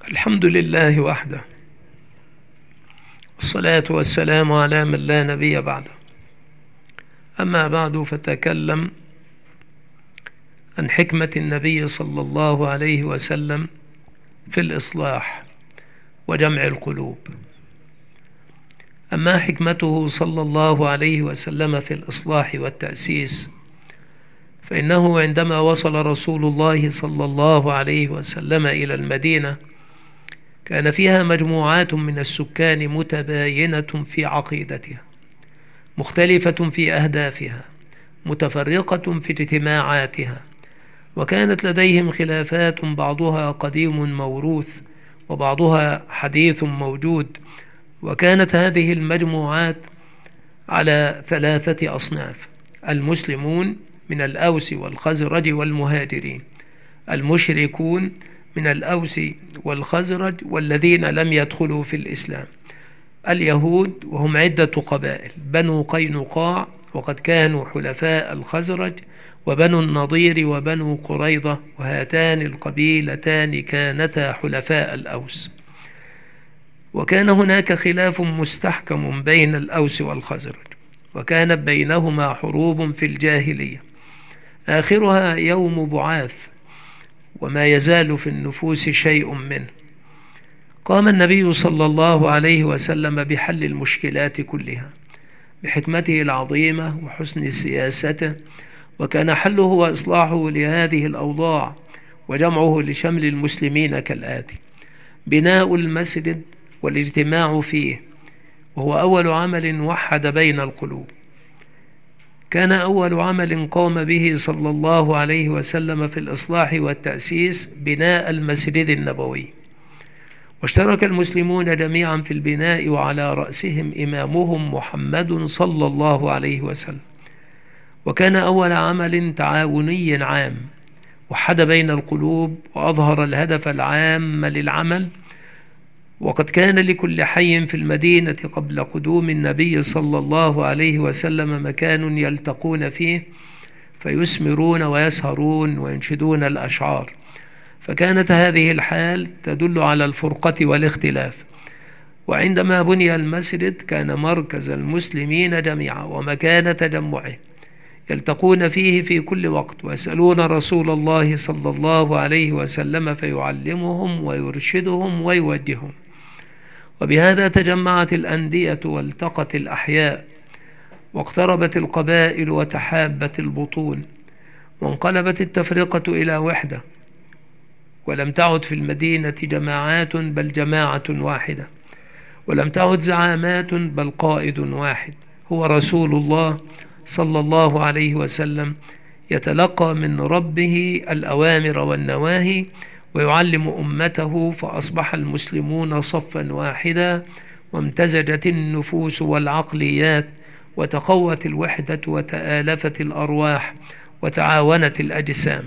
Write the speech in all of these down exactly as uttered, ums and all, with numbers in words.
الحمد لله وحده، والصلاة والسلام على من لا نبي بعده. أما بعد، فتكلم عن حكمة النبي صلى الله عليه وسلم في الإصلاح وجمع القلوب. أما حكمته صلى الله عليه وسلم في الإصلاح والتأسيس، فإنه عندما وصل رسول الله صلى الله عليه وسلم إلى المدينة كان فيها مجموعات من السكان متباينة في عقيدتها، مختلفة في أهدافها، متفرقة في اجتماعاتها، وكانت لديهم خلافات بعضها قديم موروث وبعضها حديث موجود. وكانت هذه المجموعات على ثلاثة أصناف: المسلمون من الأوس والخزرج والمهاجرين، المشركون من الأوس والخزرج والذين لم يدخلوا في الإسلام، اليهود وهم عدة قبائل: بنو قينقاع وقد كانوا حلفاء الخزرج، وبنو النضير وبنو قريظة، وهاتان القبيلتان كانتا حلفاء الأوس. وكان هناك خلاف مستحكم بين الأوس والخزرج، وكانت بينهما حروب في الجاهلية آخرها يوم بعاث، وما يزال في النفوس شيء منه. قام النبي صلى الله عليه وسلم بحل المشكلات كلها بحكمته العظيمة وحسن سياسته، وكان حله وإصلاحه لهذه الأوضاع وجمعه لشمل المسلمين كالآتي: بناء المسجد والاجتماع فيه، وهو أول عمل وحد بين القلوب. كان أول عمل قام به صلى الله عليه وسلم في الإصلاح والتأسيس بناء المسجد النبوي، واشترك المسلمون جميعا في البناء، وعلى رأسهم إمامهم محمد صلى الله عليه وسلم. وكان أول عمل تعاوني عام وحد بين القلوب وأظهر الهدف العام للعمل. وقد كان لكل حي في المدينة قبل قدوم النبي صلى الله عليه وسلم مكان يلتقون فيه فيسمرون ويسهرون وينشدون الأشعار، فكانت هذه الحال تدل على الفرقة والاختلاف. وعندما بني المسجد كان مركز المسلمين جميعا ومكان تجمعه، يلتقون فيه في كل وقت ويسألون رسول الله صلى الله عليه وسلم فيعلمهم ويرشدهم ويوجههم. وبهذا تجمعت الأندية والتقت الأحياء، واقتربت القبائل وتحابت البطون، وانقلبت التفرقة إلى وحدة، ولم تعد في المدينة جماعات بل جماعة واحدة، ولم تعد زعامات بل قائد واحد هو رسول الله صلى الله عليه وسلم، يتلقى من ربه الأوامر والنواهي ويعلم أمته، فأصبح المسلمون صفا واحدا، وامتزجت النفوس والعقليات، وتقوت الوحدة وتآلفت الأرواح، وتعاونت الأجسام.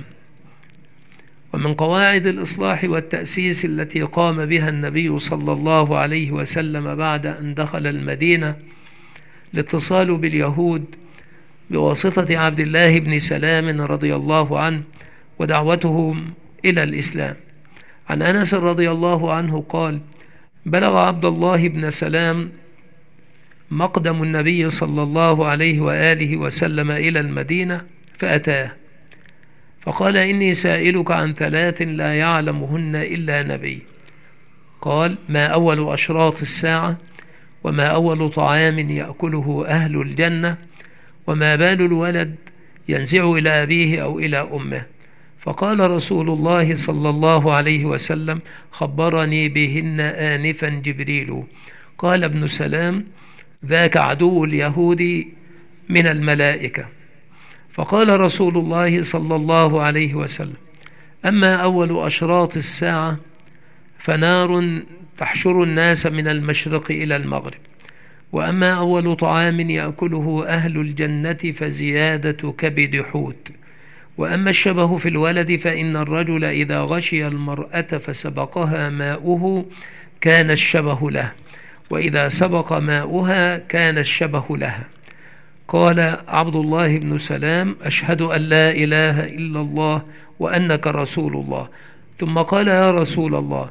ومن قواعد الإصلاح والتأسيس التي قام بها النبي صلى الله عليه وسلم بعد أن دخل المدينة الاتصال باليهود بواسطة عبد الله بن سلام رضي الله عنه ودعوتهم إلى الإسلام. عن أنس رضي الله عنه قال: بلغ عبد الله بن سلام مقدم النبي صلى الله عليه وآله وسلم إلى المدينة فأتاه فقال: إني سائلك عن ثلاث لا يعلمهن إلا نبي. قال: ما أول أشراط الساعة؟ وما أول طعام يأكله أهل الجنة؟ وما بال الولد ينزع إلى أبيه أو إلى أمه؟ فقال رسول الله صلى الله عليه وسلم: خبرني بهن آنفا جبريل. قال ابن سلام: ذاك عدو اليهود من الملائكة. فقال رسول الله صلى الله عليه وسلم: أما أول أشراط الساعة فنار تحشر الناس من المشرق إلى المغرب، وأما أول طعام يأكله أهل الجنة فزيادة كبد حوت، وأما الشبه في الولد فإن الرجل إذا غشي المرأة فسبقها ماؤه كان الشبه له، وإذا سبق ماؤها كان الشبه لها. قال عبد الله بن سلام: أشهد أن لا إله إلا الله وأنك رسول الله. ثم قال: يا رسول الله،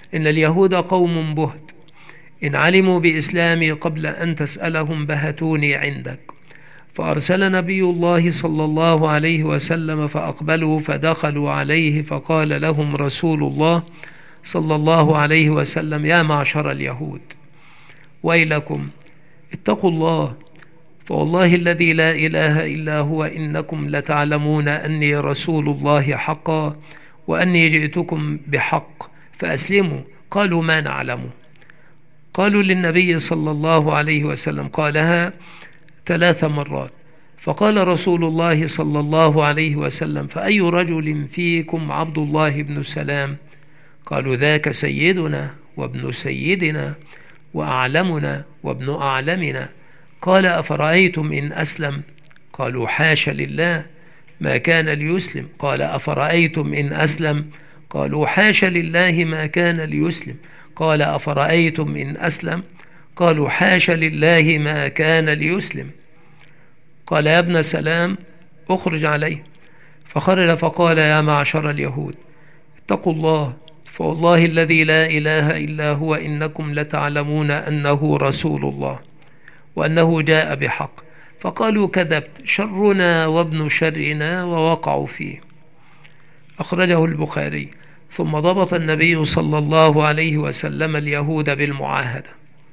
إن اليهود قوم بهت، إن علموا بإسلامي قبل أن تسألهم بهتوني عندك. فأرسل نبي الله صلى الله عليه وسلم فأقبلوا فدخلوا عليه، فقال لهم رسول الله صلى الله عليه وسلم: يا معشر اليهود، ويلكم، اتقوا الله، فوالله الذي لا إله إلا هو إنكم لتعلمون أني رسول الله حقا، وأني جئتكم بحق، فأسلموا. قالوا: ما نعلم. قالوا للنبي صلى الله عليه وسلم قالها ثلاث مرات. فقال رسول الله صلى الله عليه وسلم: فأي رجل فيكم عبد الله بن سلام؟ قالوا: ذاك سيدنا وابن سيدنا وأعلمنا وابن أعلمنا. قال: أفرأيتم إن أسلم؟ قالوا: حاش لله، ما كان ليسلم. قال: أفرأيتم إن أسلم؟ قالوا: حاش لله، ما كان ليسلم. قال: أفرأيتم إن أسلم؟ قالوا: حاش لله، ما كان ليسلم. قال: يا ابن سلام، أخرج عليه. فخرج فقال: يا معشر اليهود، اتقوا الله، فوالله الذي لا إله إلا هو إنكم لتعلمون أنه رسول الله وأنه جاء بحق. فقالوا: كذبت، شرنا وابن شرنا، ووقعوا فيه. أخرجه البخاري. ثم ضبط النبي صلى الله عليه وسلم اليهود بالمعاهدة،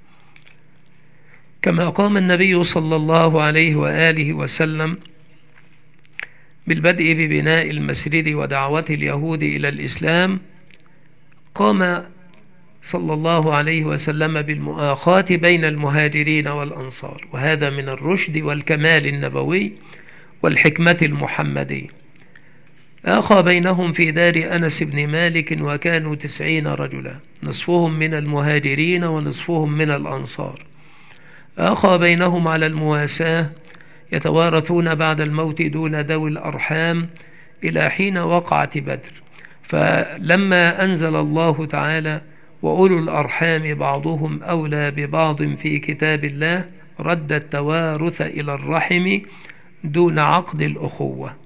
كما قام النبي صلى الله عليه وآله وسلم بالبدء ببناء المسجد ودعوة اليهود إلى الإسلام، قام صلى الله عليه وسلم بالمؤاخاة بين المهاجرين والأنصار، وهذا من الرشد والكمال النبوي والحكمة المحمدية. آخى بينهم في دار أنس بن مالك، وكانوا تسعين رجلا، نصفهم من المهاجرين ونصفهم من الأنصار. آخى بينهم على المواساة، يتوارثون بعد الموت دون ذوي الأرحام إلى حين وقعت بدر. فلما أنزل الله تعالى: وأولو الأرحام بعضهم أولى ببعض في كتاب الله، رد التوارث إلى الرحم دون عقد الأخوة.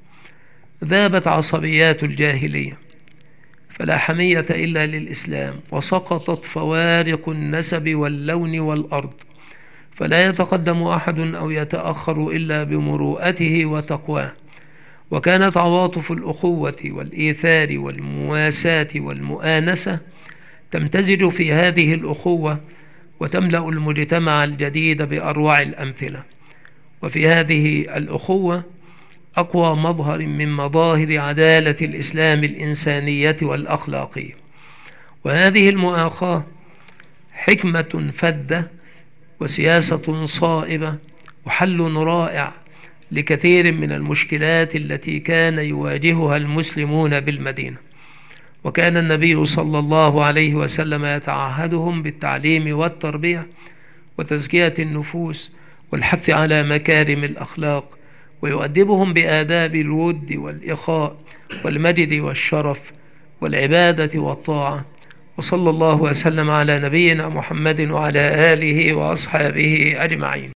ذابت عصبيات الجاهلية، فلا حمية إلا للإسلام، وسقطت فوارق النسب واللون والأرض، فلا يتقدم أحد أو يتأخر إلا بمروءته وتقواه. وكانت عواطف الأخوة والإيثار والمواساة والمؤانسة تمتزج في هذه الأخوة، وتملأ المجتمع الجديد بأروع الأمثلة. وفي هذه الأخوة أقوى مظهر من مظاهر عدالة الإسلام الإنسانية والأخلاقية. وهذه المؤاخاة حكمة فذة وسياسة صائبة وحل رائع لكثير من المشكلات التي كان يواجهها المسلمون بالمدينة. وكان النبي صلى الله عليه وسلم يتعهدهم بالتعليم والتربية وتزكية النفوس والحث على مكارم الأخلاق، ويؤدبهم بآداب الود والإخاء والمجد والشرف والعبادة والطاعة. وصلى الله وسلم على نبينا محمد وعلى آله وأصحابه أجمعين.